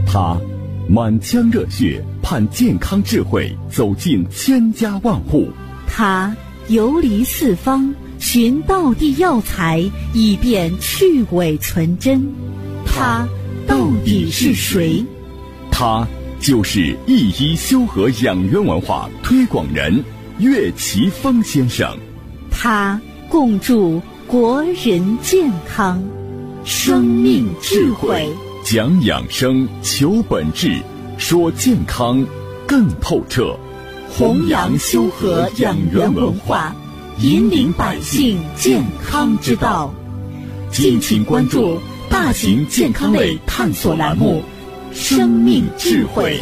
他满腔热血盼健康智慧走进千家万户， 他游离四方寻道地药材以便去伪存真，他到底是谁？ 他就是一医修和养元文化推广人岳奇峰先生。 他共筑国人健康，生命智慧， 讲养生，求本质，说健康更透彻， 弘扬修和养元文化，引领百姓健康之道。敬请关注大型健康类探索栏目《生命智慧》。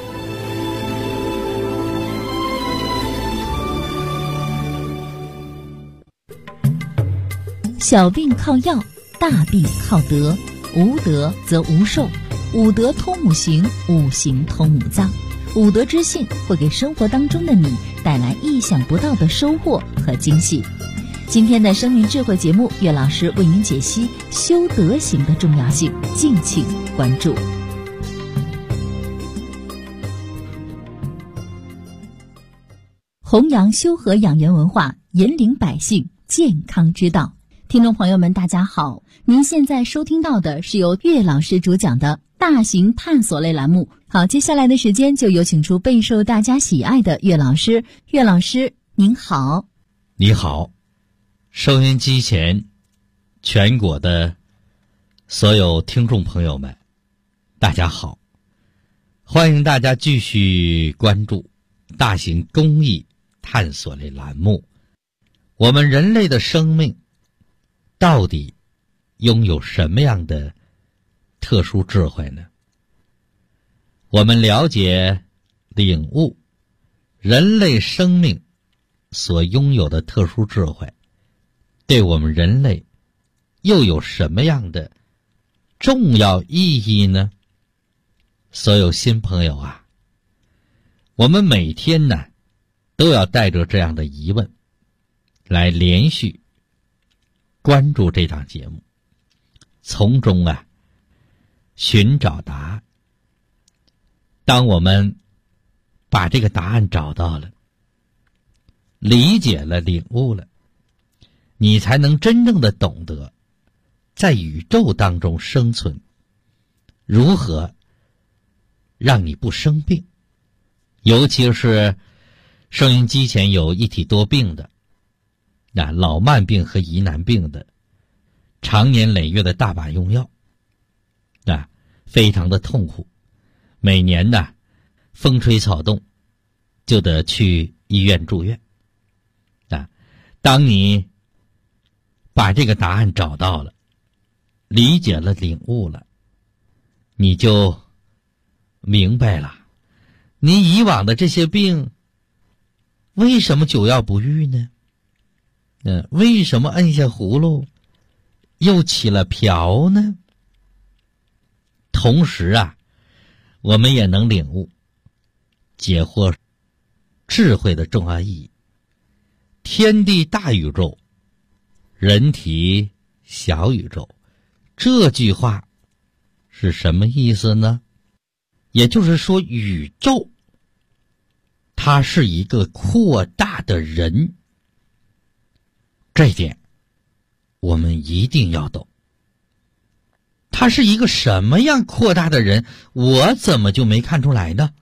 小病靠药，大病靠德，无德则无寿。五德通五行，五行通五脏。五德之信会给生活当中的你带来意想不到的收获和惊喜。今天的生命智慧节目，岳老师为您解析修德行的重要性，敬请关注。弘扬修和养元文化，引领百姓健康之道。听众朋友们大家好，您现在收听到的是由岳老师主讲的大型探索类栏目。好，接下来的时间就有请出备受大家喜爱的岳老师。岳老师您好。 你好，收音机前全国的所有听众朋友们大家好，欢迎大家继续关注大型公益探索类栏目。我们人类的生命到底拥有什么样的特殊智慧呢？我们了解、领悟人类生命所拥有的特殊智慧，对我们人类又有什么样的重要意义呢？所有新朋友啊，我们每天呢都要带着这样的疑问来连续关注这档节目，从中寻找答案。当我们把这个答案找到了，理解了，领悟了，你才能真正的懂得在宇宙当中生存如何让你不生病。尤其是收音机前有一体多病的老慢病和疑难病的，常年累月的大把用药非常的痛苦，每年风吹草动就得去医院住院当你把这个答案找到了，理解了，领悟了，你就明白了你以往的这些病为什么久药不愈呢？为什么摁下葫芦又起了瓢呢？同时我们也能领悟解惑智慧的重要意义。天地大宇宙，人体小宇宙，这句话是什么意思呢？也就是说，宇宙它是一个扩大的人，这一点我们一定要懂。他是一个什么样扩大的人，我怎么就没看出来呢？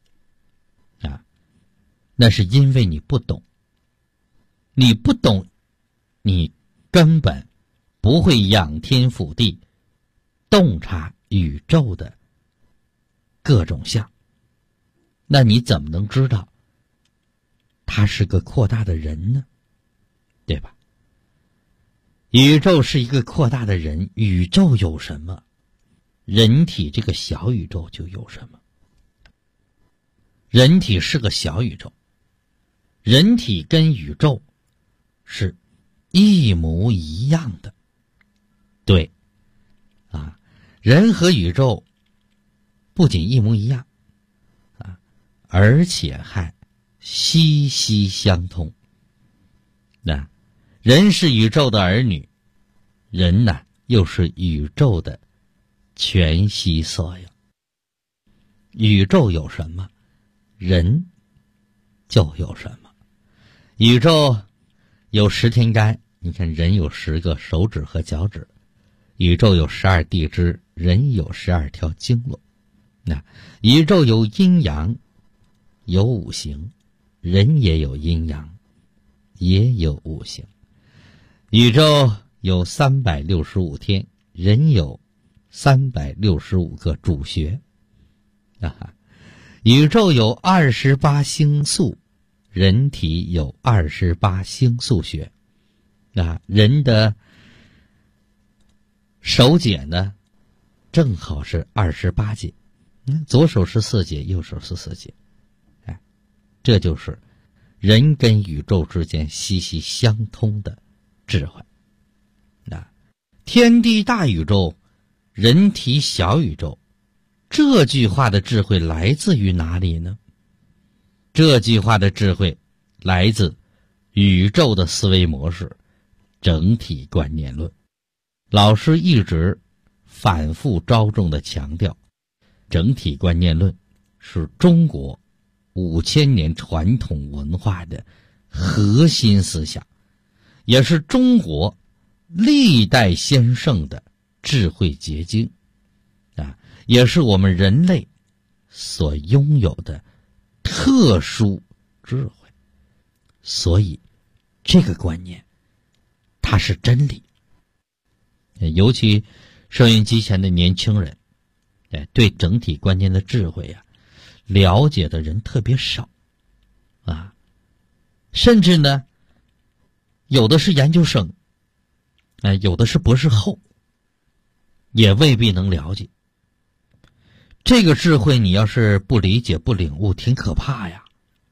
那是因为你不懂。你不懂，你根本不会仰天俯地洞察宇宙的各种相，那你怎么能知道他是个扩大的人呢？对吧？宇宙是一个扩大的人，宇宙有什么，人体这个小宇宙就有什么。人体是个小宇宙，人体跟宇宙是一模一样的。对人和宇宙不仅一模一样而且还息息相通。人是宇宙的儿女，人又是宇宙的全息缩影。 宇宙有什么，人就有什么。宇宙有10天干，你看人有10个手指和脚趾；宇宙有12地支，人有12条经络。那宇宙有阴阳，有五行，人也有阴阳，也有五行。宇宙有365天，人有365个主穴。宇宙有28星宿，人体有28星宿穴。人的手节呢，正好是28节，左手是4节，右手是4节。这就是人跟宇宙之间息息相通的智慧。天地大宇宙，人体小宇宙，这句话的智慧来自于哪里呢？这句话的智慧来自宇宙的思维模式，整体观念论。老师一直反复着重的强调，整体观念论是中国5000年传统文化的核心思想，也是中国历代先圣的智慧结晶，也是我们人类所拥有的特殊智慧。所以这个观念它是真理。尤其收音机前的年轻人，对整体观念的智慧了解的人特别少甚至呢有的是研究生，有的是博士后，也未必能了解。这个智慧你要是不理解不领悟，挺可怕呀。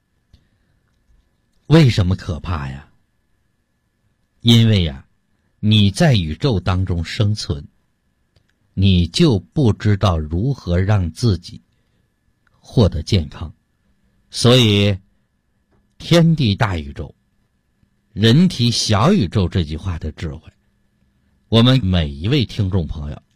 为什么可怕呀？因为你在宇宙当中生存，你就不知道如何让自己获得健康。所以天地大宇宙，人体小宇宙这句话的智慧，我们每一位听众朋友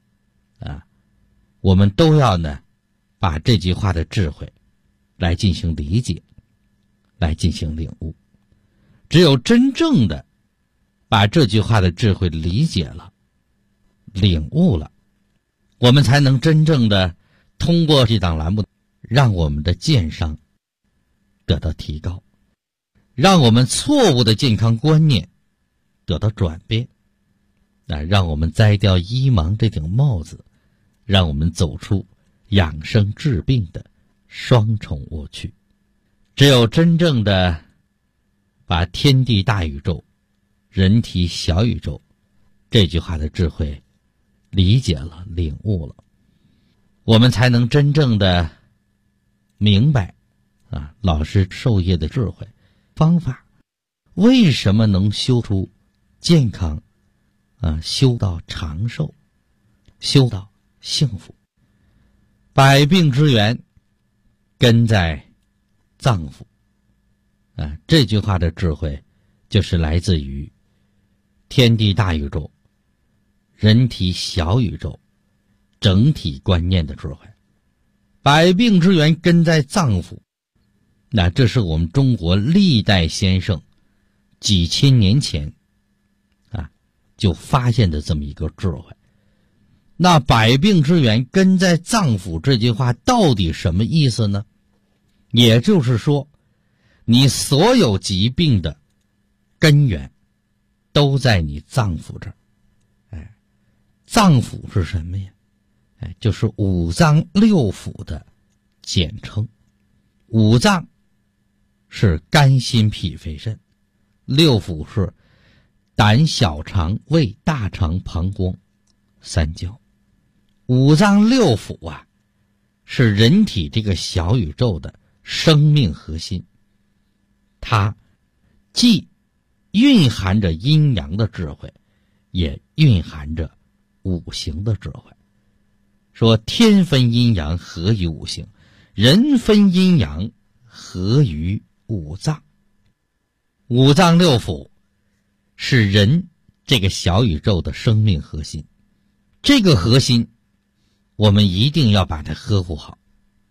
我们都要呢把这句话的智慧来进行理解，来进行领悟。只有真正的把这句话的智慧理解了，领悟了，我们才能真正的通过这档栏目，让我们的健商得到提高，让我们错误的健康观念得到转变，让我们摘掉医盲这顶帽子，让我们走出养生治病的双重误区。只有真正的把天地大宇宙，人体小宇宙这句话的智慧理解了，领悟了，我们才能真正的明白老师授业的智慧方法，为什么能修出健康修到长寿，修到幸福。百病之源根在脏腑这句话的智慧就是来自于天地大宇宙，人体小宇宙整体观念的智慧。百病之源根在脏腑，这是我们中国历代先生几千年前就发现的这么一个智慧。那百病之源根在脏腑这句话到底什么意思呢？也就是说，你所有疾病的根源都在你脏腑这儿。脏腑是什么呀？就是五脏六腑的简称。五脏是肝心脾肺肾，六腑是胆小肠胃大肠膀胱三焦。五脏六腑是人体这个小宇宙的生命核心，它既蕴含着阴阳的智慧，也蕴含着五行的智慧。说天分阴阳合于五行，人分阴阳合于五脏。五脏六腑是人这个小宇宙的生命核心，这个核心我们一定要把它呵护好。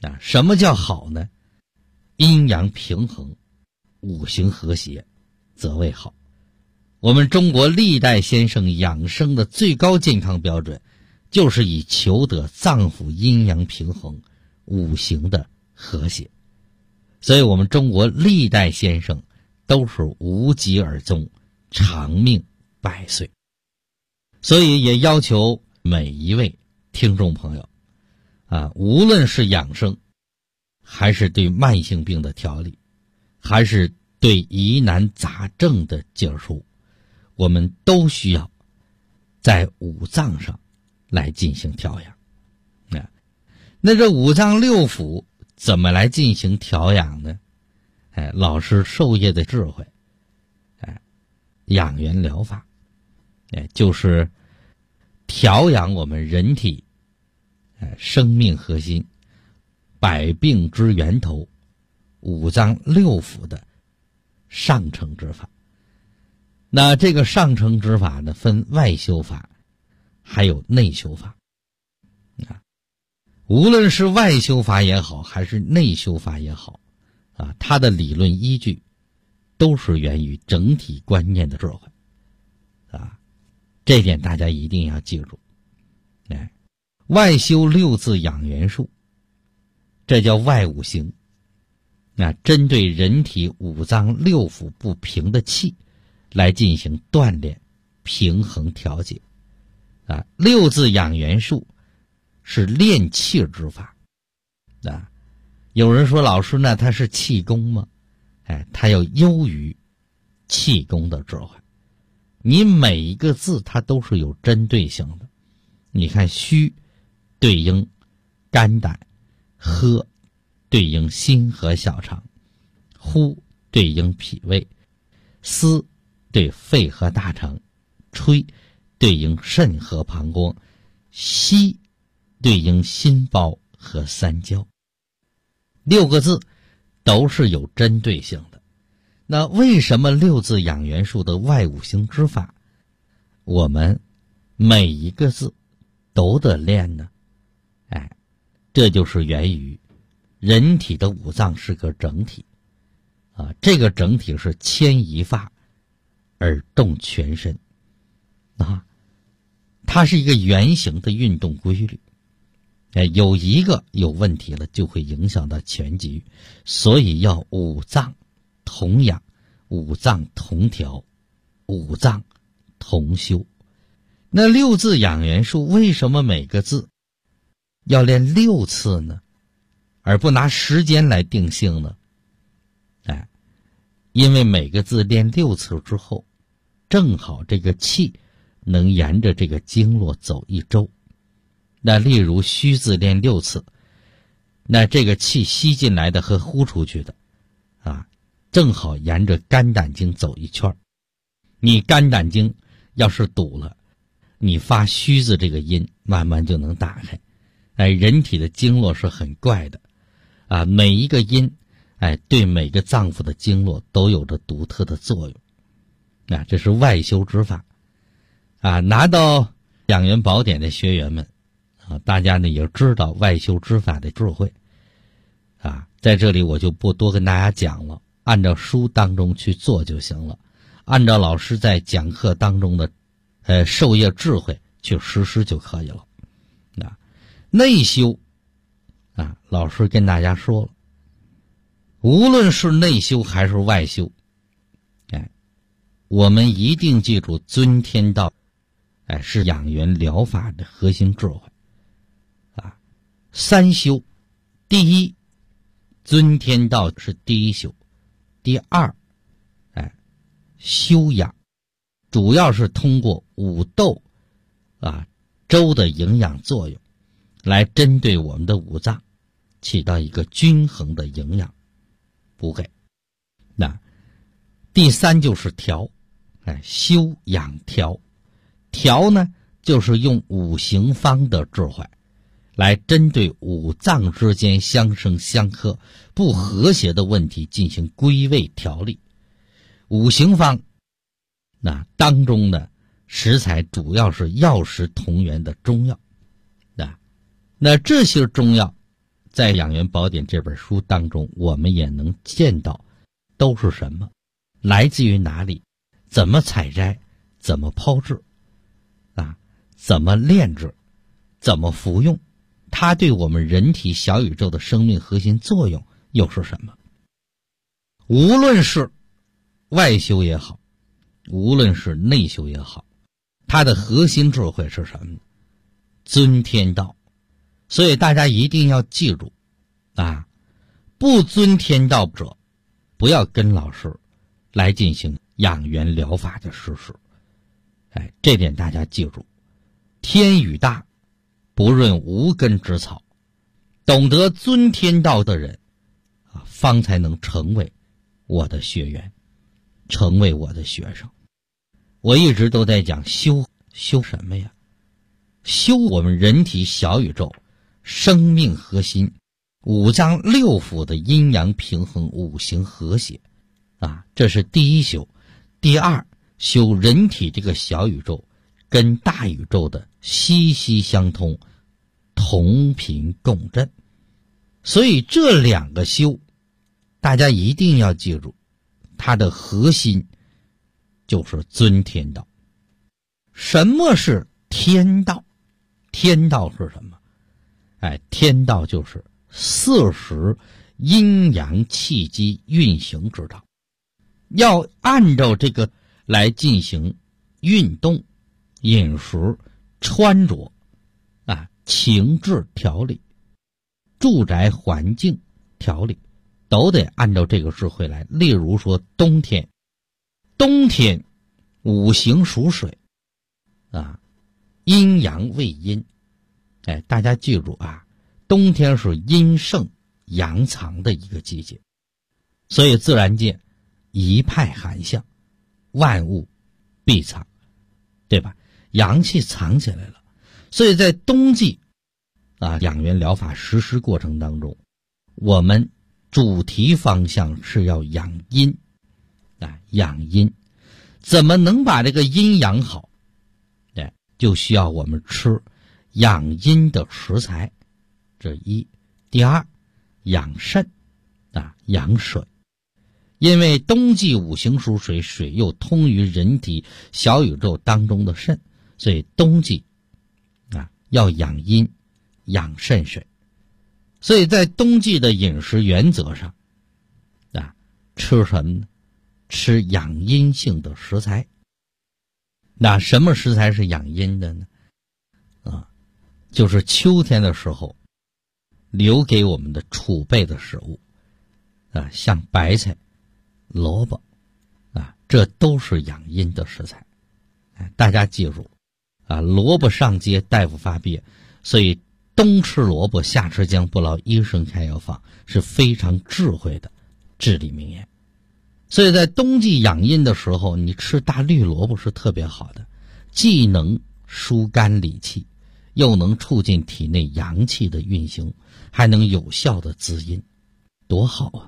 什么叫好呢？阴阳平衡，五行和谐，则为好。我们中国历代先生养生的最高健康标准，就是以求得脏腑阴阳平衡，五行的和谐。所以我们中国历代先生都是无疾而终，长命百岁。所以也要求每一位听众朋友无论是养生，还是对慢性病的调理，还是对疑难杂症的解除，我们都需要在五脏上来进行调养。那这五脏六腑怎么来进行调养呢？老师授业的智慧，养元疗法，就是调养我们人体生命核心、百病之源头五脏六腑的上乘之法。那这个上乘之法呢，分外修法还有内修法无论是外修法也好，还是内修法也好它的理论依据都是源于整体观念的智慧这点大家一定要记住。外修六字养元术，这叫外五行。针对人体五脏六腑不平的气来进行锻炼、平衡、调节。六字养元术是练气之法。有人说老师呢，他是气功吗？他要优于气功的智慧。你每一个字它都是有针对性的。你看虚对应肝胆，喝对应心和小肠，呼对应脾胃，思对肺和大肠，吹对应肾和膀胱，吸对应心包和三焦。六个字都是有针对性的。那为什么六字养元术的外五行之法我们每一个字都得练呢？这就是源于人体的五脏是个整体这个整体是牵一发而动全身它是一个圆形的运动规律。有一个有问题了，就会影响到全局，所以要五脏同养，五脏同调，五脏同修。那六字养元术为什么每个字要练6次呢？而不拿时间来定性呢？因为每个字练6次之后，正好这个气能沿着这个经络走一周。那例如虚字练6次，那这个气吸进来的和呼出去的正好沿着肝胆经走一圈。你肝胆经要是堵了，你发虚字这个音慢慢就能打开。人体的经络是很怪的每一个音对每个脏腑的经络都有着独特的作用。这是外修之法拿到养元宝典的学员们大家呢也知道外修之法的智慧在这里我就不多跟大家讲了，按照书当中去做就行了，按照老师在讲课当中的授业智慧去实施就可以了。内修老师跟大家说了，无论是内修还是外修我们一定记住尊天道是养元疗法的核心智慧三修，第一，尊天道是第一修。第二，修养，主要是通过五斗周的营养作用，来针对我们的五脏，起到一个均衡的营养补给。第三就是调，修养调。调呢，就是用五行方的智慧来针对五脏之间相生相克不和谐的问题进行归位调理。五行方当中的食材主要是药食同源的中药那这些中药在《养元宝典》这本书当中，我们也能见到都是什么，来自于哪里，怎么采摘，怎么炮制怎么炼制，怎么服用，它对我们人体小宇宙的生命核心作用又是什么。无论是外修也好，无论是内修也好，它的核心智慧是什么呢？尊天道。所以大家一定要记住不尊天道者，不要跟老师来进行养元疗法的实施。这点大家记住。天宇大，不润无根之草，懂得尊天道的人方才能成为我的学员，成为我的学生。我一直都在讲修什么呀？修我们人体小宇宙生命核心五脏六腑的阴阳平衡，五行和谐这是第一修。第二，修人体这个小宇宙跟大宇宙的息息相通，同频共振。所以这两个修大家一定要记住，它的核心就是尊天道。什么是天道？天道是什么？天道就是40阴阳气机运行之道，要按照这个来进行运动、饮食、穿着情志调理，住宅环境调理，都得按照这个智慧来。例如说冬天五行属水阴阳为阴。大家记住冬天是阴盛阳藏的一个季节，所以自然界一派寒象，万物必藏，对吧？阳气藏起来了。所以在冬季养元疗法实施过程当中，我们主题方向是要养阴养阴。怎么能把这个阴养好？就需要我们吃养阴的食材，这一。第二，养肾养水。因为冬季五行属水，水又通于人体小宇宙当中的肾，所以冬季要养阴养肾水。所以在冬季的饮食原则上吃什么呢？吃养阴性的食材。那什么食材是养阴的呢？就是秋天的时候留给我们的储备的食物像白菜、萝卜这都是养阴的食材。大家记住萝卜上街大夫发别，所以冬吃萝卜夏吃姜，不劳医生开药方，是非常智慧的至理名言。所以在冬季养阴的时候，你吃大绿萝卜是特别好的，既能疏肝理气，又能促进体内阳气的运行，还能有效的滋阴，多好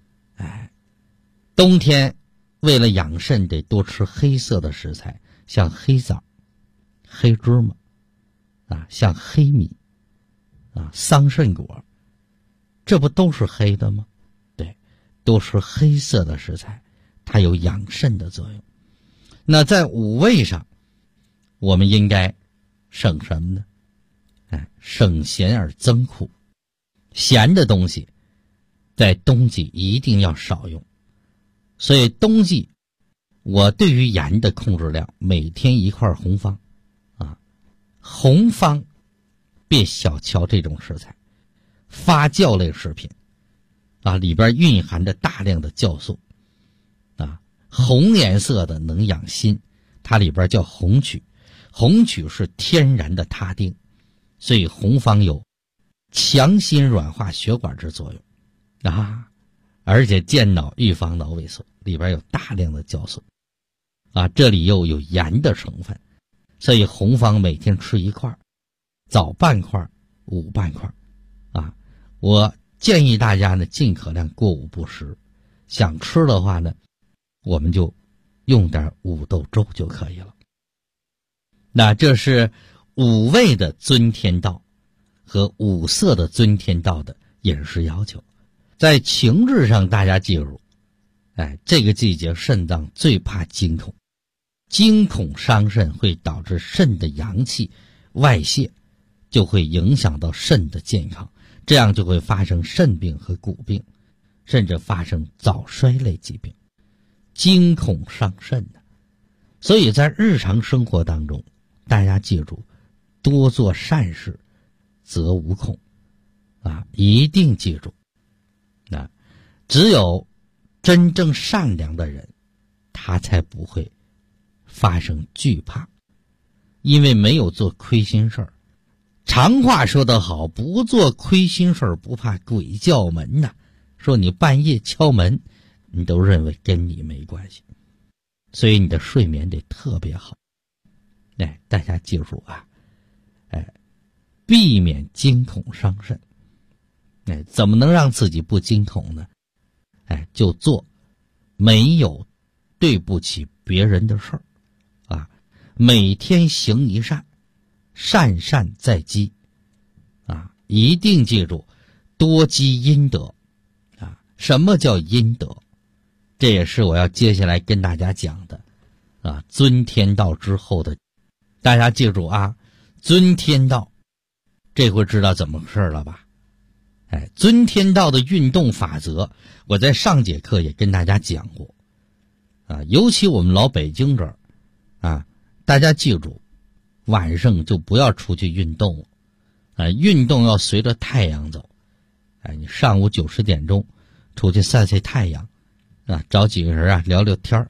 冬天为了养肾得多吃黑色的食材，像黑枣、黑芝麻像黑米桑葚果，这不都是黑的吗？对，都是黑色的食材，它有养肾的作用。那在五味上，我们应该省什么呢？省咸而增苦。咸的东西在冬季一定要少用。所以冬季我对于盐的控制量，每天一块红方红方别小瞧这种食材，发酵类食品里边蕴含着大量的酵素红颜色的能养心，它里边叫红曲，红曲是天然的他汀，所以红方有强心软化血管之作用而且健脑预防脑萎缩，里边有大量的酵素这里又有盐的成分，所以红方每天吃一块，早半块午半块我建议大家呢尽可量过午不食，想吃的话呢我们就用点五豆粥就可以了。那这是五味的尊天道和五色的尊天道的饮食要求。在情志上，大家记住，这个季节肾脏最怕惊恐，惊恐伤肾会导致肾的阳气外泄，就会影响到肾的健康，这样就会发生肾病和骨病，甚至发生早衰类疾病。惊恐伤肾的，所以在日常生活当中，大家记住，多做善事，则无恐一定记住。只有真正善良的人，他才不会发生惧怕，因为没有做亏心事儿。常话说得好，不做亏心事儿，不怕鬼叫门呐。说你半夜敲门，你都认为跟你没关系，所以你的睡眠得特别好。大家记住避免惊恐伤肾。怎么能让自己不惊恐呢？就做没有对不起别人的事儿每天行一善，善善在积一定记住，多积阴德什么叫阴德？这也是我要接下来跟大家讲的尊天道之后的。大家记住尊天道，这回知道怎么回事了吧？尊天道的运动法则，我在上节课也跟大家讲过尤其我们老北京这儿大家记住，晚上就不要出去运动运动要随着太阳走你上午9、10点钟出去晒晒太阳找几个人聊聊天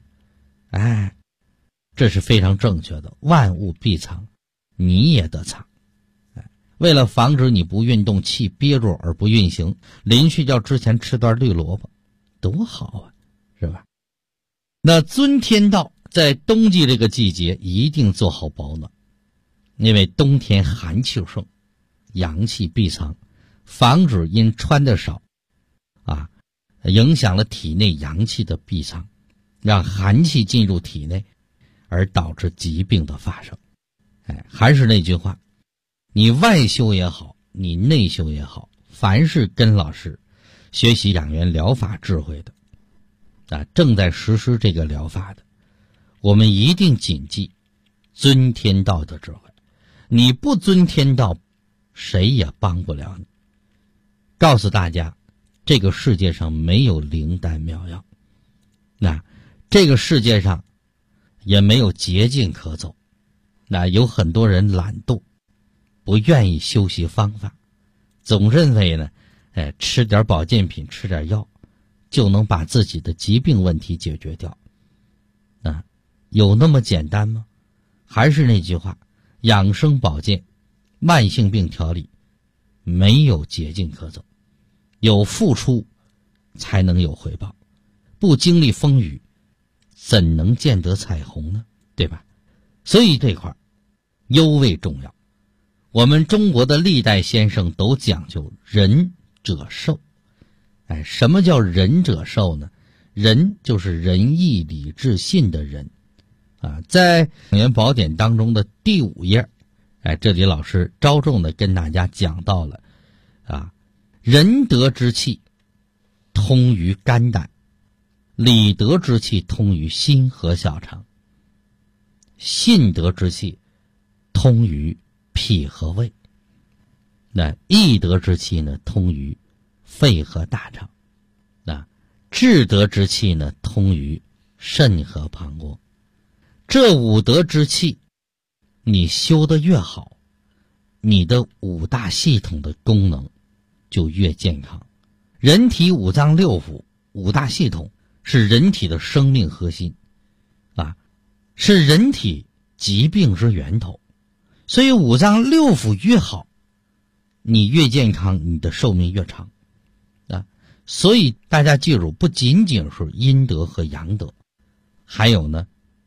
这是非常正确的。万物必藏，你也得藏为了防止你不运动，气憋住而不运行，临睡觉之前吃段绿萝卜多好是吧？那尊天道在冬季这个季节一定做好保暖，因为冬天寒气盛，阳气闭藏，防止因穿的少影响了体内阳气的闭藏，让寒气进入体内，而导致疾病的发生。还是那句话，你外修也好，你内修也好，凡是跟老师学习养元疗法智慧的正在实施这个疗法的，我们一定谨记尊天道的智慧。你不尊天道，谁也帮不了你。告诉大家，这个世界上没有灵丹妙药，这个世界上也没有捷径可走。有很多人懒惰，不愿意修习方法，总认为呢吃点保健品，吃点药就能把自己的疾病问题解决掉有那么简单吗？还是那句话，养生保健慢性病调理没有捷径可走，有付出才能有回报，不经历风雨怎能见得彩虹呢？对吧？所以这块尤为重要。我们中国的历代先生都讲究仁者寿。什么叫仁者寿呢？仁就是仁义礼智信的仁在养元宝典当中的第5页这里老师着重的跟大家讲到了仁德之气通于肝胆，礼德之气通于心和小肠，信德之气通于脾和胃，义德之气呢通于肺和大肠，智德之气呢通于肾和膀胱。这5德之气你修得越好，你的5大系统的功能就越健康。人体5脏6腑5大系统是人体的生命核心是人体疾病之源头，所以5脏6腑越好，你越健康，你的寿命越长所以大家记住，不仅仅是阴德和阳德，还有呢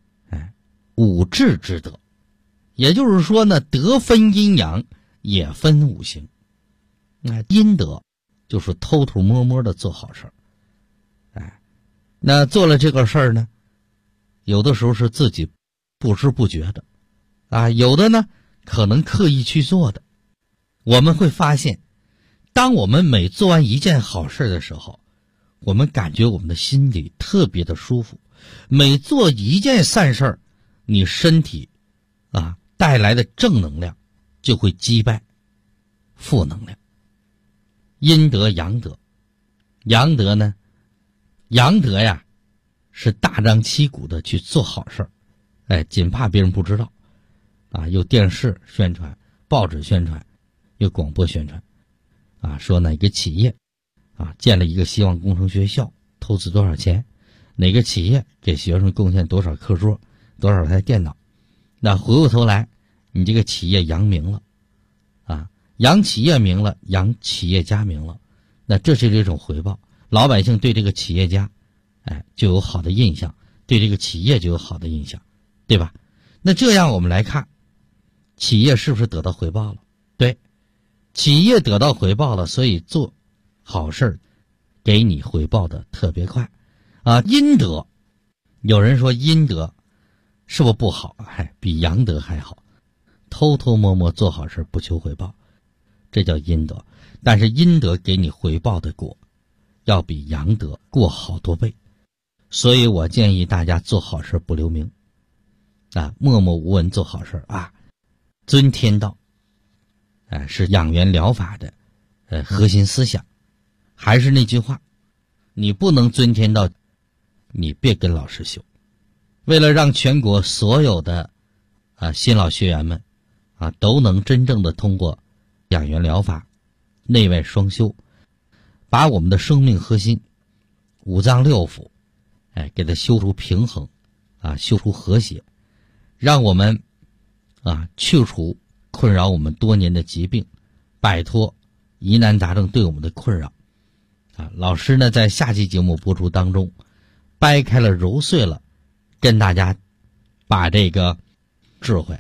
5治之德，也就是说呢，德分阴阳，也分5行。阴德就是偷偷摸摸的做好事那做了这个事儿呢，有的时候是自己不知不觉的有的呢可能刻意去做的。我们会发现， 当我们每做完一件好事的时候，我们感觉我们的心里特别的舒服。每做一件善事儿，你身体带来的正能量就会击败负能量。阴德阳德，阳德呢，阳德呀是大张旗鼓的去做好事儿，仅怕别人不知道有电视宣传，报纸宣传，有广播宣传说哪个企业建了一个希望工程学校，投资多少钱，哪个企业给学生贡献多少课桌，多少台电脑。那回过头来，你这个企业扬名了扬企业名了，扬企业家名了，那这是一种回报，老百姓对这个企业家就有好的印象，对这个企业就有好的印象，对吧？那这样我们来看，企业是不是得到回报了？对，企业得到回报了，所以做好事给你回报的特别快阴德，有人说阴德是不是不好？比阳德还好，偷偷摸摸做好事不求回报，这叫阴德。但是阴德给你回报的果要比阳德过好多倍，所以我建议大家做好事不留名默默无闻做好事尊天道是养元疗法的核心思想。还是那句话，你不能尊天道，你别跟老师修。为了让全国所有的新老学员们都能真正的通过养元疗法内外双修，把我们的生命核心五脏六腑给它修出平衡修出和谐，让我们去除困扰我们多年的疾病，摆脱疑难杂症对我们的困扰老师呢在下期节目播出当中掰开了揉碎了跟大家把这个智慧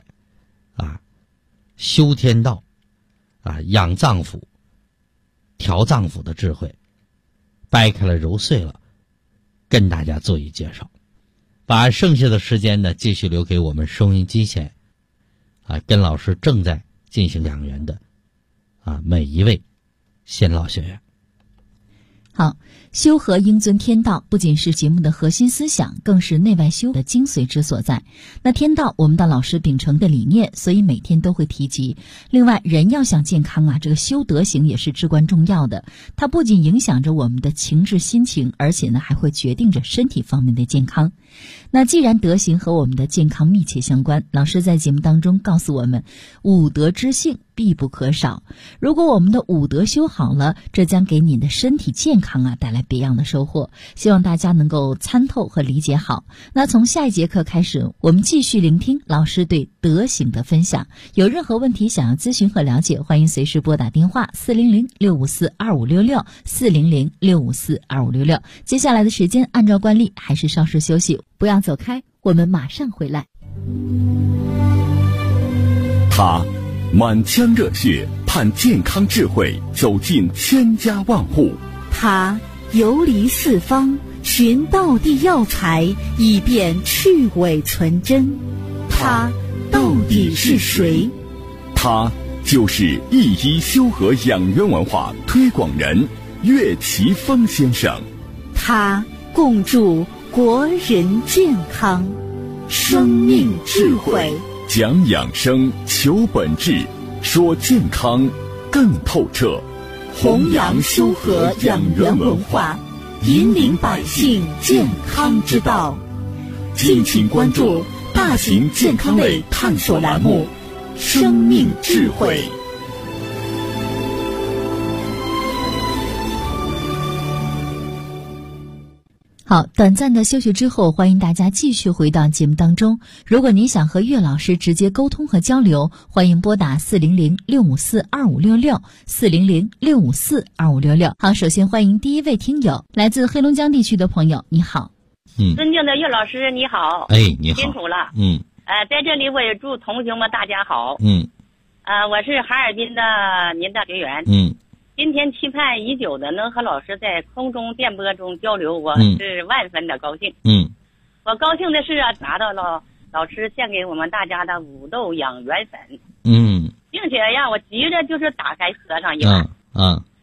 修天道养脏腑调脏腑的智慧掰开了揉碎了跟大家做一介绍。把剩下的时间呢继续留给我们收音机前跟老师正在进行养元的每一位新老学员。 好，修和应尊天道不仅是节目的核心思想，更是内外修的精髓之所在。那天道我们的老师秉承的理念，所以每天都会提及。另外，人要想健康这个修德行也是至关重要的。它不仅影响着我们的情志心情，而且呢还会决定着身体方面的健康。那既然德行和我们的健康密切相关，老师在节目当中告诉我们，五德之幸必不可少。如果我们的五德修好了，这将给你的身体健康带来别样的收获。希望大家能够参透和理解好。那从下一节课开始，我们继续聆听老师对德行的分享。有任何问题想要咨询和了解，欢迎随时拨打电话400-654-2566 400-654-2566。接下来的时间按照惯例还是稍事休息，不要走开，我们马上回来。 他满腔热血盼健康智慧走进千家万户， 他游离四方寻道地药材，以便去伪存真。他到底是谁？ 他就是一医修和养元文化推广人岳奇峰先生。 他共筑国人健康，生命智慧， 讲养生，求本质，说健康更透彻， 弘扬修和养元文化，引领百姓健康之道。敬请关注大型健康类探索栏目《生命智慧》。 好，短暂的休息之后，欢迎大家继续回到节目当中。如果您想和岳老师直接沟通和交流，欢迎拨打400-654-2566 400-654-2566。好，首先欢迎第一位听友，来自黑龙江地区的朋友，你好。 尊敬的岳老师你好。 你好。 辛苦了。在这里我也祝同学们大家好。我是哈尔滨的您的学员。今天期盼已久的能和老师在空中电波中交流，我是万分的高兴。我高兴的是拿到了老师献给我们大家的五豆养元粉。并且让我急着就是打开喝上一碗。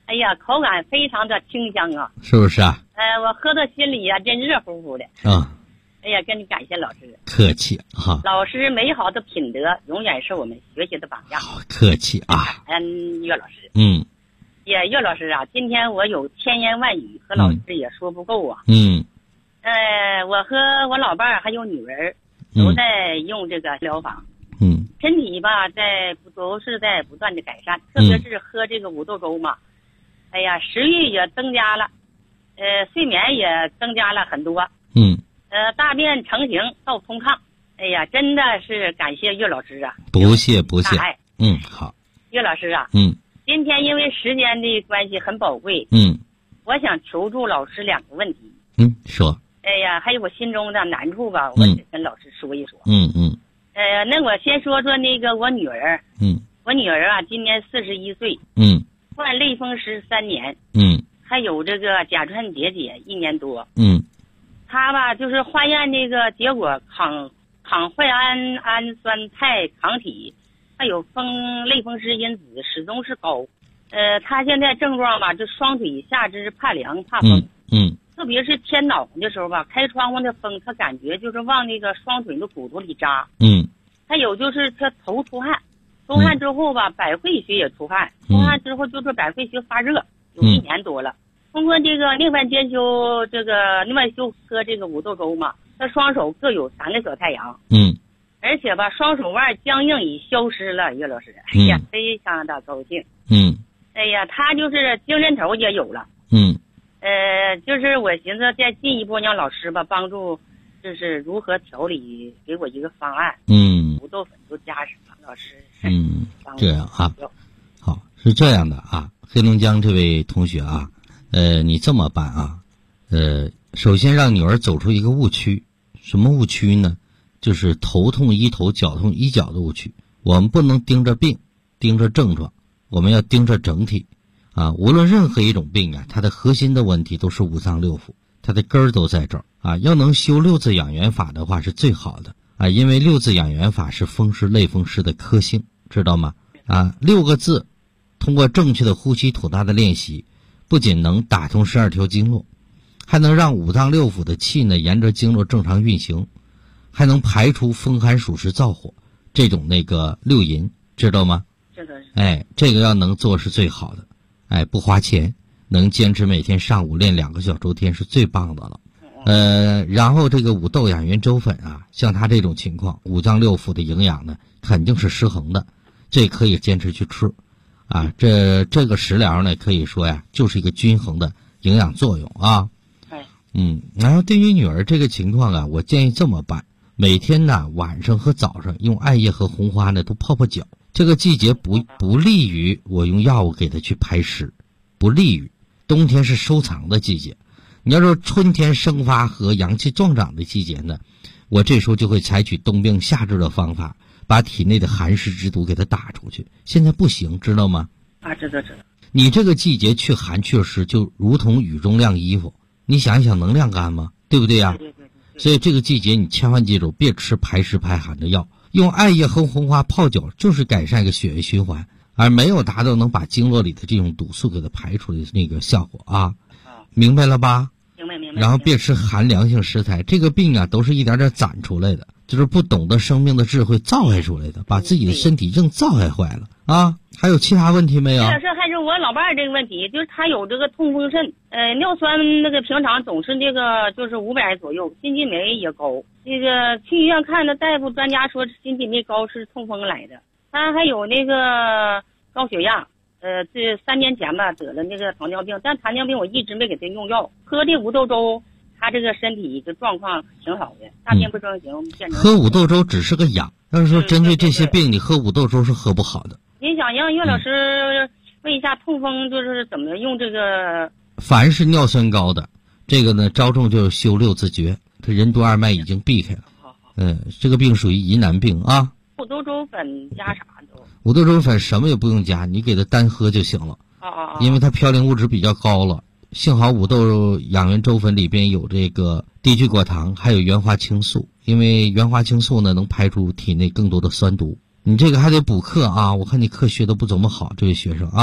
哎呀，口感非常的清香啊， 是不是啊？ 我喝到心里呀，真热乎乎的。哎呀，跟你感谢老师， 客气哈。 老师美好的品德永远是我们学习的榜样。 好，客气啊。 岳老师。岳老师啊，今天我有千言万语和老师也说不够啊。我和我老伴儿还有女儿都在用这个疗法。身体吧都是在不断的改善，特别是喝这个五豆粥嘛。哎呀，食欲也增加了，睡眠也增加了很多。大便成型到通畅。哎呀，真的是感谢岳老师啊！ 不谢。好。 岳老师啊，今天因为时间的关系很宝贵。我想求助老师2个问题。 说。 哎呀，还有我心中的难处吧，我得跟老师说一说。那我先说说那个我女儿。我女儿啊，今年41岁。患类风湿3年。还有这个甲状结节1年多。她吧，就是化验那个结果抗坏氨酸肽抗体，还有类风湿因子始终是高。她现在症状吧，就双腿下肢怕凉怕风。特别是天暖和的时候吧，开窗户的风，她感觉就是往那个双腿的骨头里扎。还有就是她头出汗，出汗之后吧，百会穴也出汗，出汗之后就是百会穴发热，有1年多了。通过这个另外兼修喝这个五豆粥嘛，她双手各有3个小太阳。而且吧，双手腕僵硬已消失了。岳老师，哎呀，非常的高兴。哎呀，她就是精神头也有了。就是我寻思再进一步让老师吧帮助，就是如何调理，给我一个方案。五豆粉都加什么？老师。 这样啊，好，是这样的啊，黑龙江这位同学啊，你这么办啊，首先让女儿走出一个误区。什么误区呢？就是头痛医头，脚痛医脚的误区。我们不能盯着病，盯着症状，我们要盯着整体啊。无论任何一种病啊，它的核心的问题都是五脏六腑，它的根儿都在这儿啊。要能修六字养元法的话是最好的啊，因为六字养元法是风湿类风湿的科星，知道吗？啊，6个字，通过正确的呼吸吐纳的练习，不仅能打通12条经络，还能让五脏六腑的气呢沿着经络正常运行，还能排除风寒暑湿燥火这种那个六淫，知道吗？ 知道。 这个要能做是最好的，不花钱，能坚持每天上午练2个小周天是最棒的了。然后这个五豆养元粥粉啊，像他这种情况，五脏六腑的营养呢肯定是失衡的，这可以坚持去吃啊。这个食疗呢，可以说呀，就是一个均衡的营养作用啊。然后对于女儿这个情况啊，我建议这么办：每天呢晚上和早上用艾叶和红花呢都泡泡脚。这个季节不利于我用药物给她去排湿，不利于。冬天是收藏的季节，你要说春天生发和阳气壮长的季节呢，我这时候就会采取冬病夏治的方法，把体内的寒湿之毒给它打出去。现在不行，知道吗？ 知道。 你这个季节去寒去湿，就如同雨中晾衣服，你想一想能晾干吗？对不对呀？ 对。 所以这个季节你千万记住，别吃排湿排寒的药，用艾叶和红花泡脚，就是改善一个血液循环，而没有达到能把经络里的这种毒素给它排出的那个效果啊。明白了吧？ 明白。 然后别吃寒凉性食材，这个病啊都是一点点攒出来的，就是不懂得生命的智慧造害出来的，把自己的身体硬造害坏了啊。还有其他问题没有？ 这还是我老伴儿这个问题，就是他有这个痛风肾，尿酸那个平常总是这个就是500左右，心肌酶也高。这个去医院看的大夫专家说心肌酶高是痛风来的。他还有那个高血压，这3年前吧得了那个糖尿病，但糖尿病我一直没给他用药，喝这五豆粥，他这个身体的状况挺好的，大便不成形。 喝五豆粥只是个养，要是说针对这些病，你喝五豆粥是喝不好的。 您想让岳老师问一下痛风就是怎么用这个？ 凡是尿酸高的，这个呢着重就是修六字诀，这任督二脉已经避开了。 好。 这个病属于疑难病啊。 五豆粥粉加啥都？ 五豆粥粉什么也不用加，你给它单喝就行了。因为它嘌呤物质比较高了。幸好五豆养元粥粉里边有这个低聚果糖，还有原花青素，因为原花青素呢能排出体内更多的酸毒。你这个还得补课啊，我看你课学的不怎么好，这位学生啊，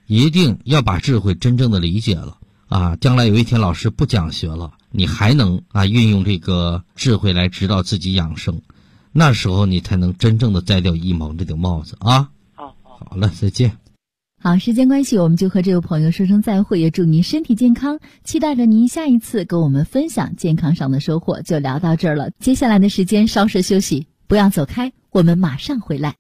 一定要把智慧真正的理解了啊！将来有一天老师不讲学了，你还能运用这个智慧来指导自己养生，那时候你才能真正的摘掉一毛这顶帽子啊！好了，再见。 好，时间关系，我们就和这位朋友说声再会，也祝您身体健康，期待着您下一次跟我们分享健康上的收获。就聊到这儿了，接下来的时间稍事休息，不要走开，我们马上回来。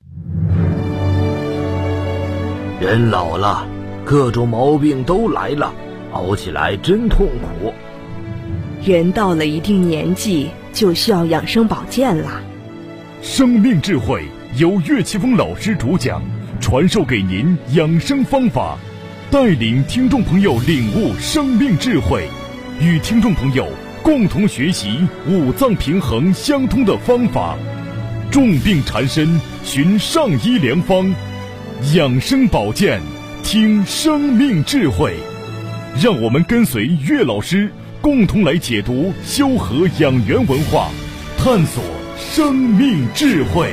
人老了，各种毛病都来了，熬起来真痛苦。 人到了一定年纪，就需要养生保健啦。 生命智慧由岳奇峰老师主讲，传授给您养生方法，带领听众朋友领悟生命智慧，与听众朋友共同学习五脏平衡相通的方法。重病缠身，寻上医良方，养生保健，听生命智慧。让我们跟随岳老师，共同来解读修和养元文化，探索生命智慧。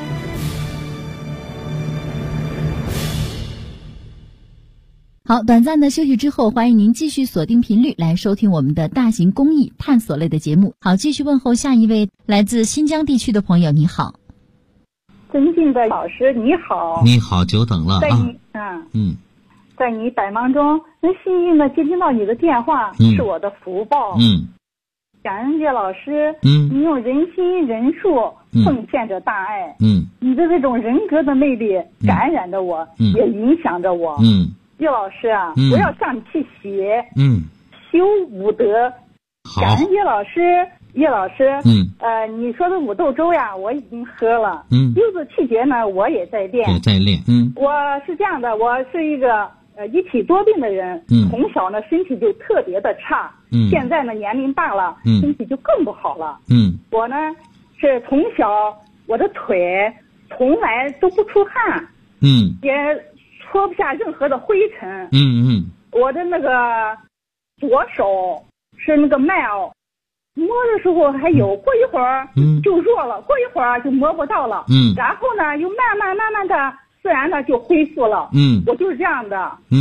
好，短暂的休息之后，欢迎您继续锁定频率来收听我们的大型公益探索类的节目。好，继续问候下一位来自新疆地区的朋友，你好。 尊敬的老师，你好。 你好，久等了在你百忙中能幸运的接听到你的电话，是我的福报。感恩岳老师，你用人心仁术奉献着大爱。你的这种人格的魅力感染着我，也影响着我。岳老师啊，我要向你去学，修武德。感恩岳老师。岳老师，你说的五豆粥呀，我已经喝了。柚子气诀呢，我也在练。我是这样的，我是一个一体多病的人，从小呢身体就特别的差，现在呢年龄大了，身体就更不好了。我呢是从小我的腿从来都不出汗，也搓不下任何的灰尘。我的那个左手是那个脉摸的时候还有，过一会儿就弱了，过一会儿就摸不到了。然后呢又慢慢的自然的就恢复了。我就是这样的。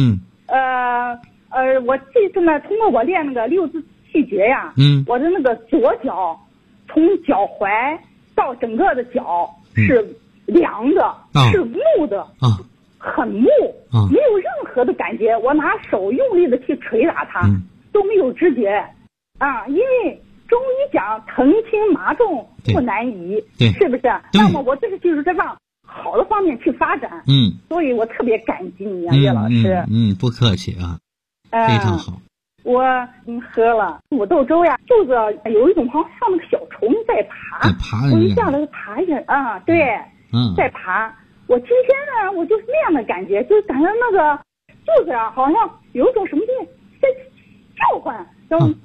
我这次呢通过我练那个六字气诀呀，我的那个左脚从脚踝到整个的脚是凉的，是木的，很木，没有任何的感觉。我拿手用力的去捶打它，都没有知觉因为中医讲疼轻麻重不难移，是不是？那么我这个就是在往好的方面去发展。所以我特别感激你啊，岳老师。 不客气啊，非常好。 我喝了五豆粥呀，就是有一种好像那个小虫在爬，我一下来爬一下对，在爬。我今天呢，我就是那样的感觉，就感觉那个肚子好像有一种什么东西在叫唤，然后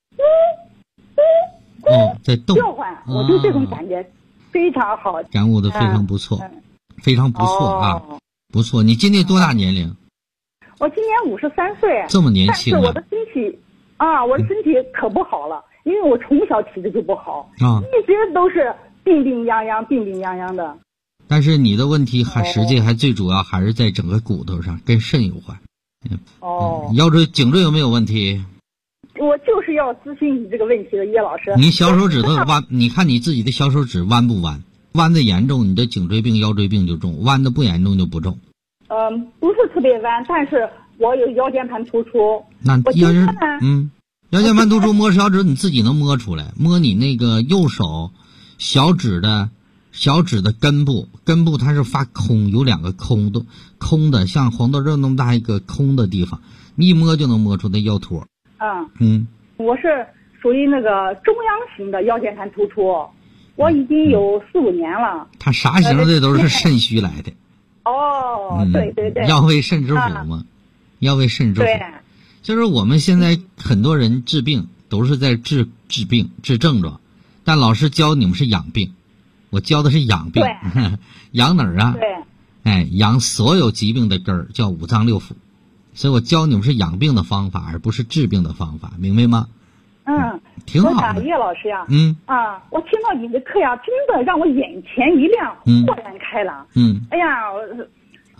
在动叫唤，我就这种感觉非常好， 感悟的非常不错，非常不错不错。你今年多大年龄？ 我今年53岁， 这么年轻但是我的身体我的身体可不好了，因为我从小体质就不好一直都是病病殃殃的。 但是你的问题实际还最主要还是在整个骨头上，跟肾有关。腰椎颈椎有没有问题？ 我就是要咨询你这个问题的，岳老师。 你小手指头弯，你看你自己的小手指弯不弯？弯的严重，你的颈椎病、腰椎病就重；弯的不严重就不重。 不是特别弯，但是我有腰间盘突出。 那腰间盘突出摸小指，你自己能摸出来。摸你那个右手小指的根部它是发空，有两个空的，像黄豆肉那么大一个空的地方，你一摸就能摸出那腰托。 我是属于那个中央型的腰间盘突出，我已经有4-5年了。 它啥型的都是肾虚来的。 对， 要为肾之府嘛，要为肾之府。就是我们现在很多人治病都是在治病治症状，但老师教你们是养病，我教的是养病。养哪儿啊？养所有疾病的根儿叫五脏六腑，所以我教你们是养病的方法，而不是治病的方法，明白吗？挺好的。 岳老师呀，我听到你的课呀，真的让我眼前一亮，豁然开朗。哎呀，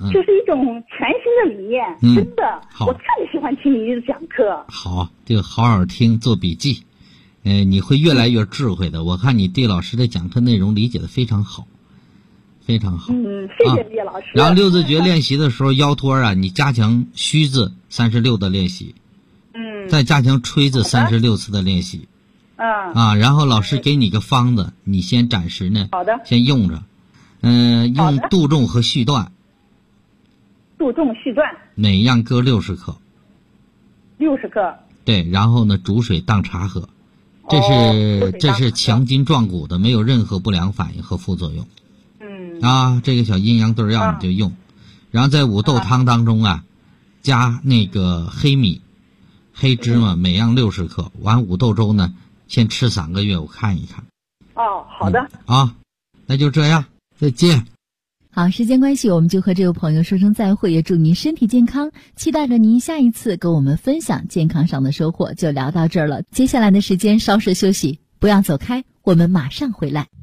就是一种全新的理念，真的，我特别喜欢听你的讲课。 好，这个好好听，做笔记，你会越来越智慧的。我看你对老师的讲课内容理解的非常好，非常好。 谢谢叶老师。 然后六字诀练习的时候，腰托啊，你加强虚字36的练习，再加强吹字36次的练习。然后老师给你个方子，你先暂时呢， 好的， 先用着，用杜仲和续断， 杜仲续断， 每样各60克 ，60克， 对，然后呢，煮水当茶喝，这是强筋壮骨的，没有任何不良反应和副作用。这个小阴阳对药你就用，然后在五豆汤当中加那个黑米、黑芝麻，每样60克，完五豆粥呢，先吃3个月，我看一看。 好的。 那就这样，再见。 好，时间关系，我们就和这位朋友说声再会，也祝您身体健康，期待着您下一次跟我们分享健康上的收获。就聊到这儿了，接下来的时间稍事休息，不要走开，我们马上回来。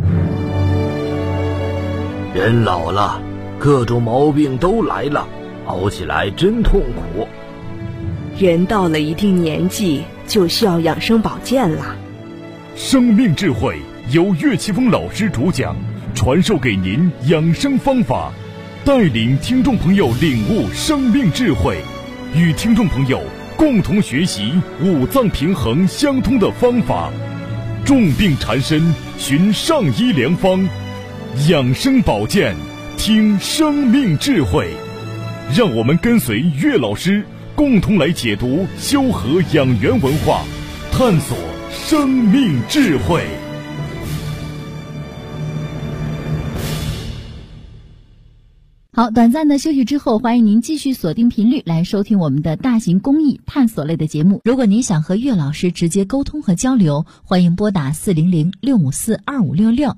人老了，各种毛病都来了，熬起来真痛苦。 人到了一定年纪，就需要养生保健了。 生命智慧由岳奇峰老师主讲，传授给您养生方法，带领听众朋友领悟生命智慧，与听众朋友共同学习五脏平衡相通的方法。重病缠身，寻上医良方，养生保健，听生命智慧。让我们跟随岳老师，共同来解读修和养元文化，探索生命智慧。 好，短暂的休息之后，欢迎您继续锁定频率来收听我们的大型公益探索类的节目。如果您想和岳老师直接沟通和交流，欢迎拨打400-654-2566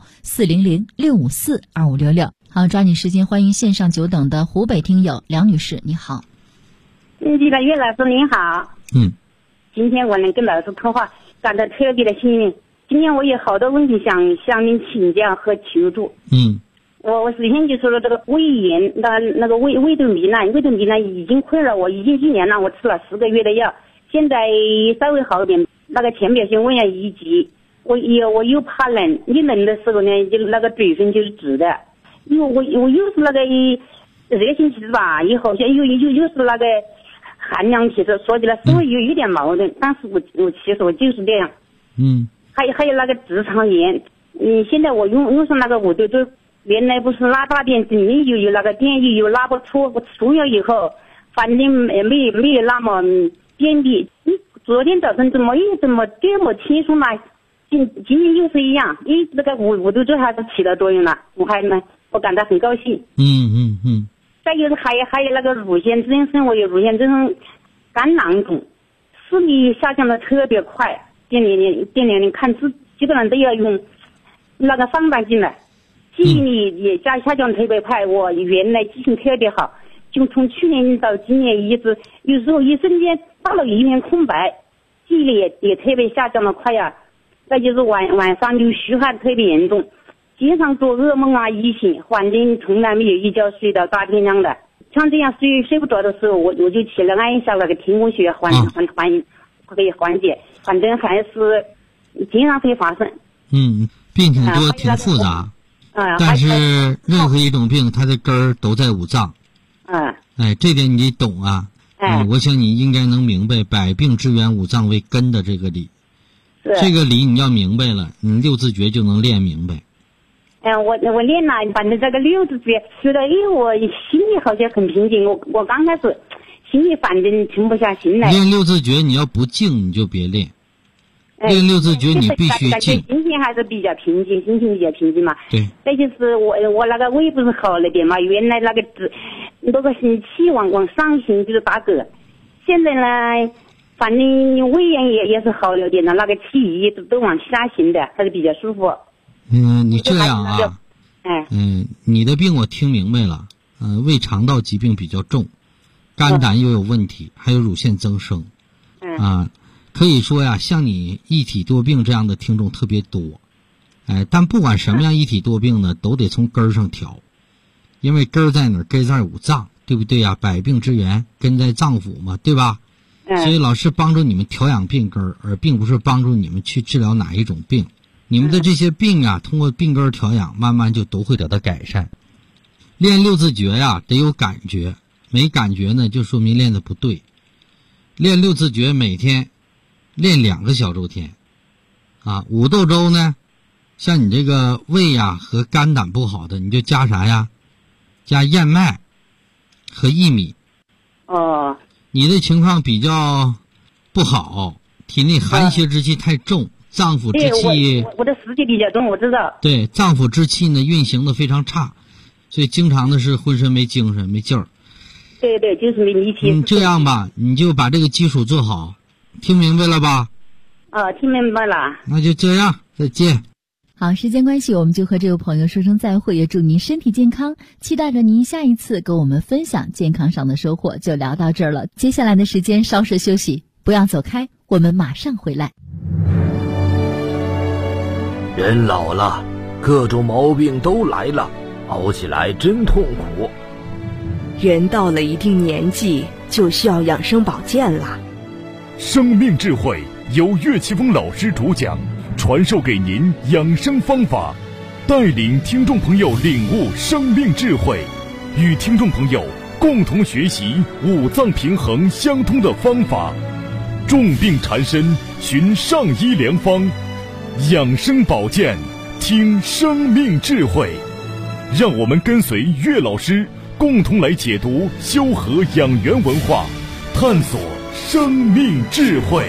400-654-2566。好，抓紧时间，欢迎线上久等的湖北听友梁女士，你好。 岳老师您好。今天我能跟老师通话，感到特别的幸运。今天我有好多问题想向您请教和求助。我首先就说了这个胃炎，那个胃窦糜烂已经困扰我已经1年了，我吃了10个月的药，现在稍微好一点。那个浅表性胃炎1级，我又怕冷，一冷的时候呢，就那个嘴唇就是紫的。因为我又是那个热性体质吧，也好像又是那个寒凉体质，说起来稍微有点矛盾，但是我其实我就是这样。还有那个直肠炎，现在我用上那个五豆粥。原来不是拉大便，里面有那个便秘，又拉不出。我吃中药以后，反正没有那么便秘。昨天早晨怎么这么轻松了？今天又是一样，那个五豆粥还是起到作用了，我感到很高兴。再就是还有那个乳腺增生，我有乳腺增生肝囊肿，视力下降的特别快，电年龄看字基本上都要用那个放大镜了。记忆力也下降特别快，我原来记性特别好，就从去年到今年一直有时候一瞬间大脑一片空白，记忆力也特别下降的快呀。再就是晚上就虚汗特别严重，经常做噩梦一醒，反正从来没有一觉睡到大天亮的。像这样睡不着的时候，我就起来按一下那个听宫穴可以缓解，反正还是经常会发生。 病挺多，挺复杂。但是任何一种病，它的根儿都在五脏。这点你懂啊。我想你应该能明白百病之源五脏为根的这个理。这个理你要明白了，你六字诀就能练明白。 我练了，反正这个六字诀学了，我心里好像很平静。我刚开始心里反正沉不下心来。 练六字诀你要不静你就别练。练六字诀你必须静。 心情还是比较平静，嘛。 对。 再就是我那个胃不是好了点嘛，原来那个气往上行就是打嗝，现在呢，反正胃炎也是好了点的，那个气仪都往下行的，还是比较舒服。 你这样啊。你的病我听明白了。胃肠道疾病比较重，肝胆又有问题，还有乳腺增生。可以说呀，像你一体多病这样的听众特别多，但不管什么样一体多病呢，都得从根儿上调， 因为根在哪儿？根在五脏，对不对呀？百病之源根在脏腑嘛，对吧？所以老师帮助你们调养病根，而并不是帮助你们去治疗哪一种病。你们的这些病啊，通过病根调养，慢慢就都会得到改善。练六字诀呀，得有感觉，没感觉呢，就说明练的不对。练六字诀每天练2个小周天啊。五豆粥呢，像你这个胃呀和肝胆不好的，你就加啥呀？加燕麦和薏米。 哦。 你的情况比较不好，体内寒邪之气太重，脏腑之气， 我的湿气比较重，我知道。 对，脏腑之气呢运行的非常差，所以经常的是浑身没精神没劲儿。 对，就是没力气。 这样吧，你就把这个基础做好，听明白了吧？ 听明白了。 那就这样，再见。 好，时间关系，我们就和这位朋友说声再会，也祝您身体健康，期待着您下一次跟我们分享健康上的收获。就聊到这儿了，接下来的时间稍事休息，不要走开，我们马上回来。 人老了，各种毛病都来了，熬起来真痛苦。 人到了一定年纪，就需要养生保健了。 生命智慧由岳奇峰老师主讲，传授给您养生方法，带领听众朋友领悟生命智慧，与听众朋友共同学习五脏平衡相通的方法。重病缠身，寻上医良方，养生保健，听生命智慧。让我们跟随岳老师，共同来解读修和养元文化，探索生命智慧。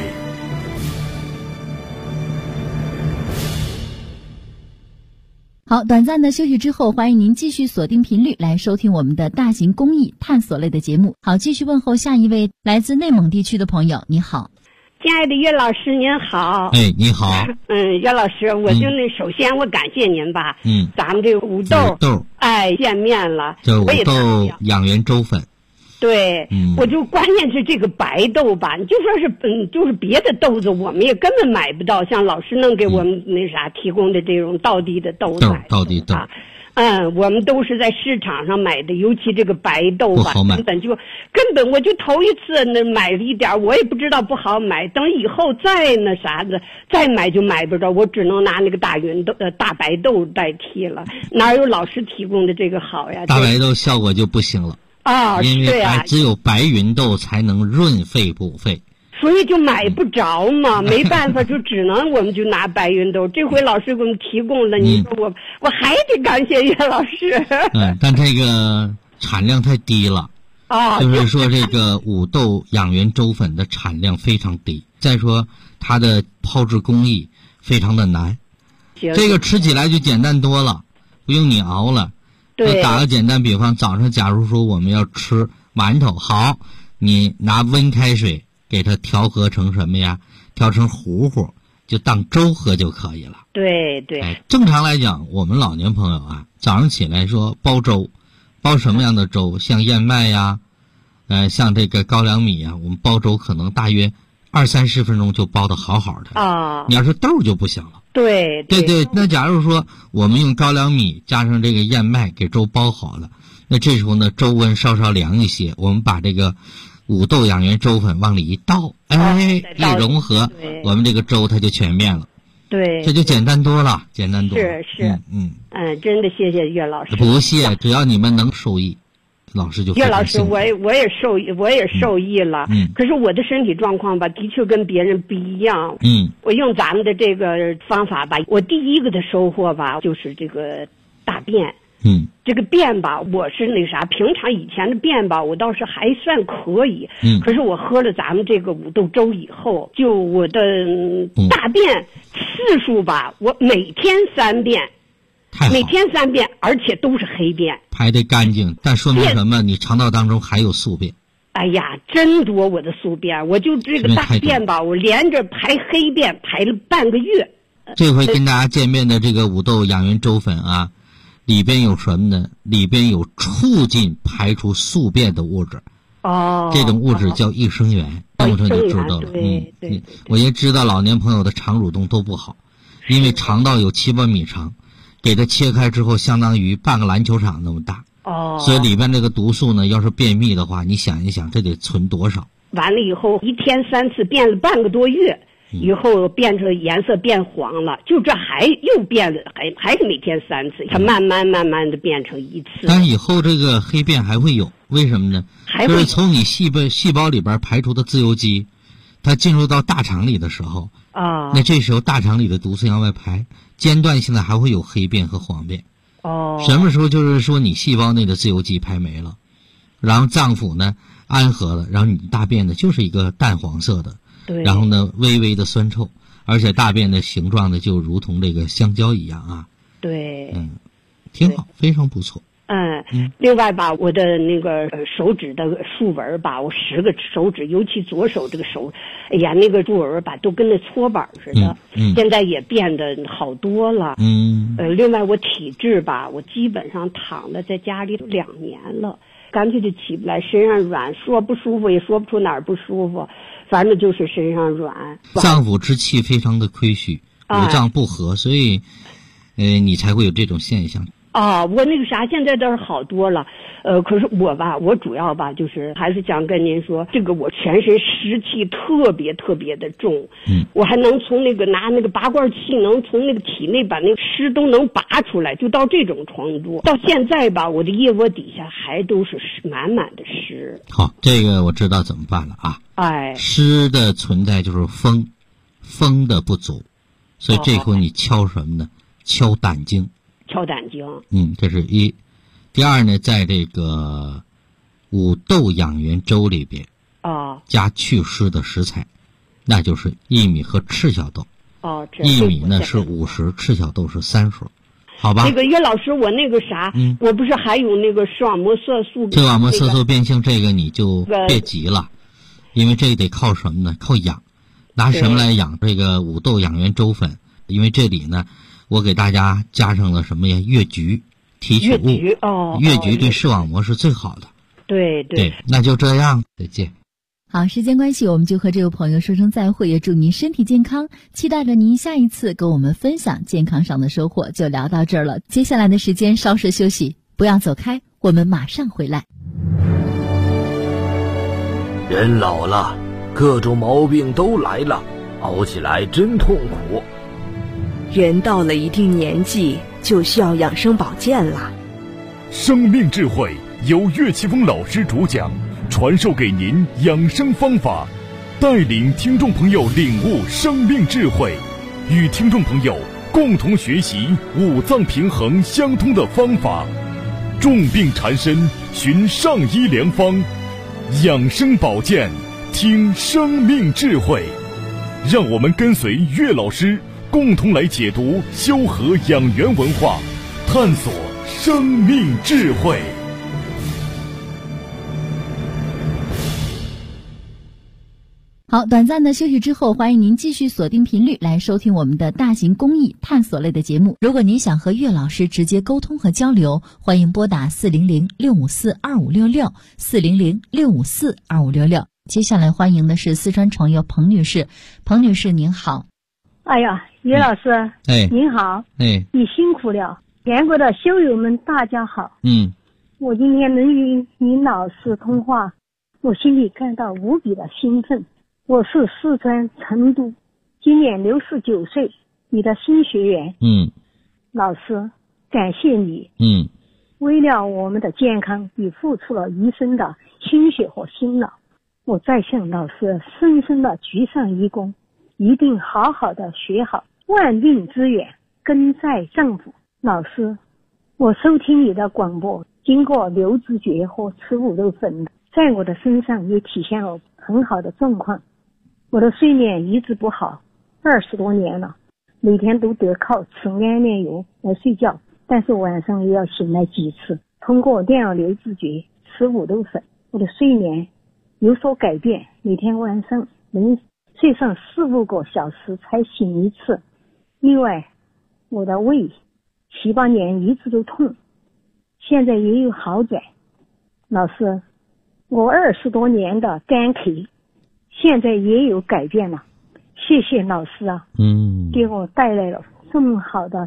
好，短暂的休息之后，欢迎您继续锁定频率来收听我们的大型公益探索类的节目。好，继续问候下一位来自内蒙地区的朋友，你好。 亲爱的岳老师您好。 你好。 岳老师，我就首先我感谢您吧。咱们这个五豆见面了， 这五豆养元粥粉。 对，我就关键是这个白豆吧，你就说是就是别的豆子我们也根本买不到，像老师能给我们那啥提供的这种道地的豆子， 道地豆。 我们都是在市场上买的，尤其这个白豆吧，根本我就头一次那买了一点，我也不知道不好买，等以后再那啥子再买就买不着，我只能拿那个大白豆代替了，哪有老师提供的这个好呀？ 大白豆效果就不行了。因为只有白芸豆才能润肺补肺， 所以就买不着嘛，没办法，就只能我们就拿白芸豆。这回老师给我们提供了，你说我还得感谢岳老师。 但这个产量太低了就是说这个五豆养元粥粉的产量非常低，再说它的炮制工艺非常的难，这个吃起来就简单多了，不用你熬了。打个简单比方，早上假如说我们要吃馒头，好，你拿温开水给它调和成什么呀？调成糊糊，就当粥喝就可以了。 对。 正常来讲，我们老年朋友啊，早上起来说煲粥，煲什么样的粥？像燕麦呀，像这个高粱米呀，我们煲粥可能大约20-30分钟就煲得好好的。你要是豆就不行了。 对， 那假如说我们用高粱米加上这个燕麦给粥煲好了，那这时候呢，粥温稍稍凉一些，我们把这个五豆养元粥粉往里一倒，一融合，我们这个粥它就全面了。 对， 这就简单多了。是。 真的谢谢岳老师。 不谢，只要你们能受益，老师就岳老师，我也受益了。可是我的身体状况吧，的确跟别人不一样。我用咱们的这个方法吧，我第一个的收获吧，就是这个大便。这个便吧，我是那啥，平常以前的便吧，我倒是还算可以。可是我喝了咱们这个五豆粥以后，就我的大便次数吧，我每天3遍。每天3遍，而且都是黑便， 排得干净，但说明什么？你肠道当中还有宿便。 哎呀，真多我的宿便，我就这个大便吧，我连着排黑便排了半个月。 这回跟大家见面的这个五豆养元粥粉啊，里边有什么呢？里边有促进排出宿便的物质。这种物质叫益生元，动不动就知道了。我也知道老年朋友的肠蠕动都不好，因为肠道有7-8米长。给它切开之后，相当于半个篮球场那么大。 所以里边这个毒素呢，要是便秘的话，你想一想，这得存多少？ 完了以后1天3次，变了半个多月。以后变成颜色变黄了，就这又变了，还是每天3次，它慢慢的变成1次。 但是以后这个黑便还会有，为什么呢？就是从你细胞里边排出的自由基，它进入到大肠里的时候，那这时候大肠里的毒素向外排，间断性的还会有黑便和黄便。什么时候就是说你细胞内的自由基排没了，然后脏腑呢安和了，然后你大便呢就是一个淡黄色的。然后呢，微微的酸臭，而且大便的形状呢，就如同这个香蕉一样啊。 对， 挺好，非常不错。 另外吧，我的那个手指的竖纹吧，我10个手指，尤其左手这个手，哎呀，那个竖纹吧，都跟那搓板似的。现在也变得好多了。另外我体质吧，我基本上躺了在家里2年了，干脆就起不来，身上软，说不舒服也说不出哪儿不舒服。反正就是身上软， 脏腑之气非常的亏虚，五脏不和，所以，你才会有这种现象。 我那个啥，现在倒是好多了。可是我主要吧，就是还是想跟您说，这个我全身湿气特别的重。我还能从拿那个拔罐器，能从那个体内把那个湿都能拔出来，就到这种程度。到现在吧，我的腋窝底下还都是满满的湿。 好，这个我知道怎么办了啊。湿的存在就是风的不足，所以这回你敲什么呢？敲胆经。 敲胆经。 这是一。第二呢，在这个五豆养元粥里边加祛湿的食材，那就是薏米和赤小豆。薏米呢是50，赤小豆是30，好吧？ 那个岳老师，我那个啥，我不是还有那个视网膜色素？ 视网膜色素变性，这个你就别急了，因为这得靠什么呢？靠养。拿什么来养？这个五豆养元粥粉，因为这里呢，我给大家加上了什么呀？越橘提取物。越橘对视网膜是最好的。对，那就这样，再见。 好，时间关系，我们就和这位朋友说声再会，也祝您身体健康，期待着您下一次跟我们分享健康上的收获。就聊到这儿了，接下来的时间稍事休息，不要走开，我们马上回来。 人老了，各种毛病都来了，熬起来真痛苦。 人到了一定年纪，就需要养生保健了。 生命智慧由岳奇峰老师主讲，传授给您养生方法，带领听众朋友领悟生命智慧，与听众朋友共同学习五脏平衡相通的方法。重病缠身，寻上医良方，养生保健，听生命智慧。让我们跟随岳老师，共同来解读修和养元文化，探索生命智慧。 好，短暂的休息之后，欢迎您继续锁定频率来收听我们的大型公益探索类的节目。如果您想和岳老师直接沟通和交流，欢迎拨打400-654-2566 400-654-2566。接下来欢迎的是四川朋友彭女士。彭女士您好。 哎呀，岳老师，您好，你辛苦了。全国的修友们大家好。我今天能与您老师通话，我心里感到无比的兴奋。我是四川成都，今年69岁，你的新学员。老师，感谢你。为了我们的健康，你付出了一生的心血和辛劳。我再向老师深深的鞠上一躬，一定好好的学好，万病之源根在脏腑。老师，我收听你的广播，经过刘子觉和吃五豆粉，在我的身上也体现了很好的状况。我的睡眠一直不好，20多年了，每天都得靠吃安眠药来睡觉，但是晚上也要醒来几次。通过电脑刘子觉吃五豆粉，我的睡眠有所改变，每天晚上能睡上4-5个小时才醒一次。另外，我的胃7-8年一直都痛，现在也有好转。老师，我20多年的干咳现在也有改变了，谢谢老师啊，给我带来了这么好的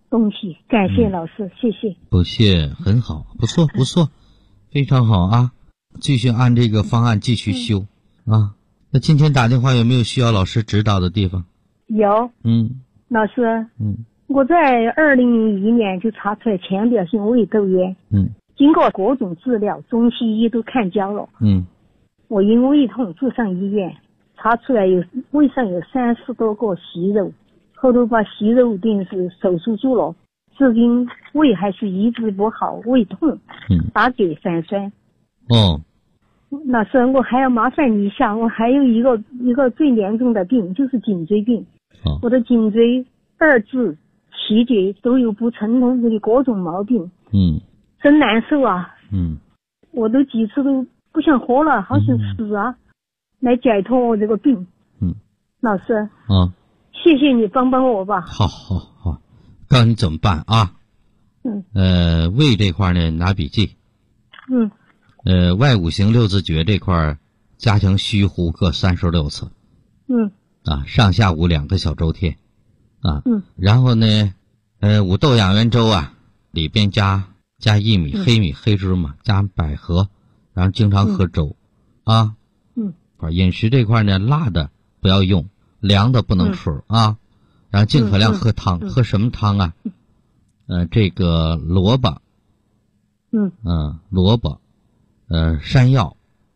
东西。感谢老师，谢谢。 不谢，很好，不错，非常好啊！继续按这个方案继续修啊。那今天打电话有没有需要老师指导的地方？ 有。老师。我在2001年就查出来浅表性胃窦炎。经过各种治疗，中西医都看焦了。我因胃痛住上医院，查出来胃上有30多个息肉，后头把息肉定是手术做了，至今胃还是一直不好，胃痛，打给反酸。老师，我还要麻烦你一下，我还有一个最严重的病，就是颈椎病。我的颈椎2至7节都有不成通的各种毛病。真难受啊。我都几次都不想活了，好想死啊，来解脱我这个病。老师。谢谢你帮帮我吧。 好，告诉你怎么办啊。胃这块呢，拿笔记。外5行6字诀这块加强虚呼各36次。上下午2个小周天。然后呢五豆养元粥啊，里边加薏米、黑米、黑芝麻，加百合，然后经常喝粥。饮食这块呢，辣的不要用，凉的不能吃啊。然后尽可量喝汤。喝什么汤啊？这个萝卜。萝卜。山药。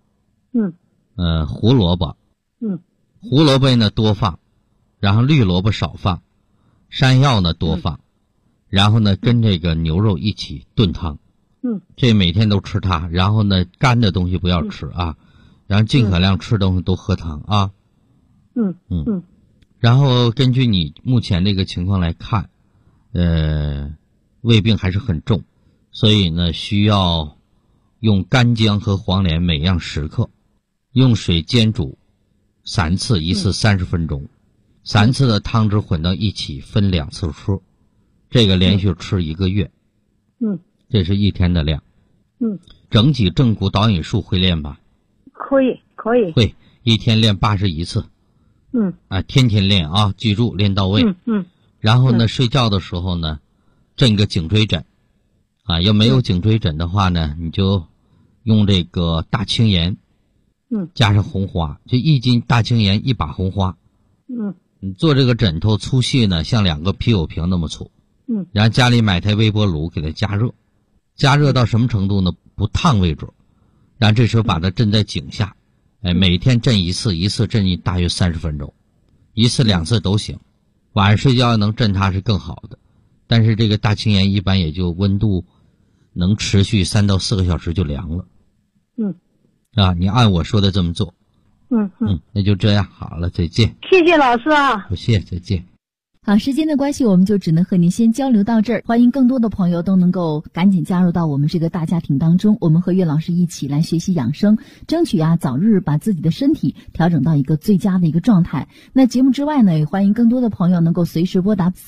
胡萝卜。胡萝卜呢多放，然后绿萝卜少放，山药呢多放，然后呢跟这个牛肉一起炖汤。这每天都吃它，然后呢干的东西不要吃啊，然后尽可量吃东西都喝汤啊。然后根据你目前这个情况来看，胃病还是很重，所以呢需要用干姜和黄连每样10克，用水煎煮3次，一次30分钟，3次的汤汁混到一起，分2次吃，这个连续吃1个月。这是1天的量。整体正骨导引术会练吧？ 可以。 会，1天练81次。天天练啊，记住练到位。然后呢，睡觉的时候呢，枕个颈椎枕。要没有颈椎枕的话呢，你就用这个大青盐。加上红花，就1斤大青盐1把红花。你做这个枕头粗细呢，像2个啤酒瓶那么粗。然后家里买台微波炉给它加热到什么程度呢？不烫为准。然后这时候把它枕在颈下，每天枕1次，一次枕大约30分钟，1次2次都行。晚上睡觉能枕它是更好的，但是这个大青盐一般也就温度能持续3到4个小时就凉了。你按我说的这么做。那就这样，好了，再见。 谢谢老师啊。 不谢，再见。 好，时间的关系，我们就只能和您先交流到这儿。欢迎更多的朋友都能够赶紧加入到我们这个大家庭当中，我们和岳老师一起来学习养生，争取早日把自己的身体调整到一个最佳的一个状态。那节目之外呢，也欢迎更多的朋友能够随时拨打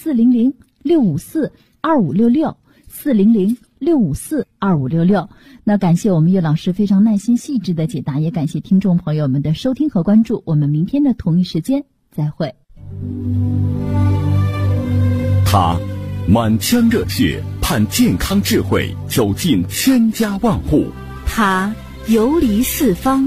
400-654-2566，400-654-2566。那感谢我们岳老师非常耐心细致的解答，也感谢听众朋友们的收听和关注。我们明天的同一时间再会。 他满腔热血，盼健康智慧走进千家万户。 他游离四方，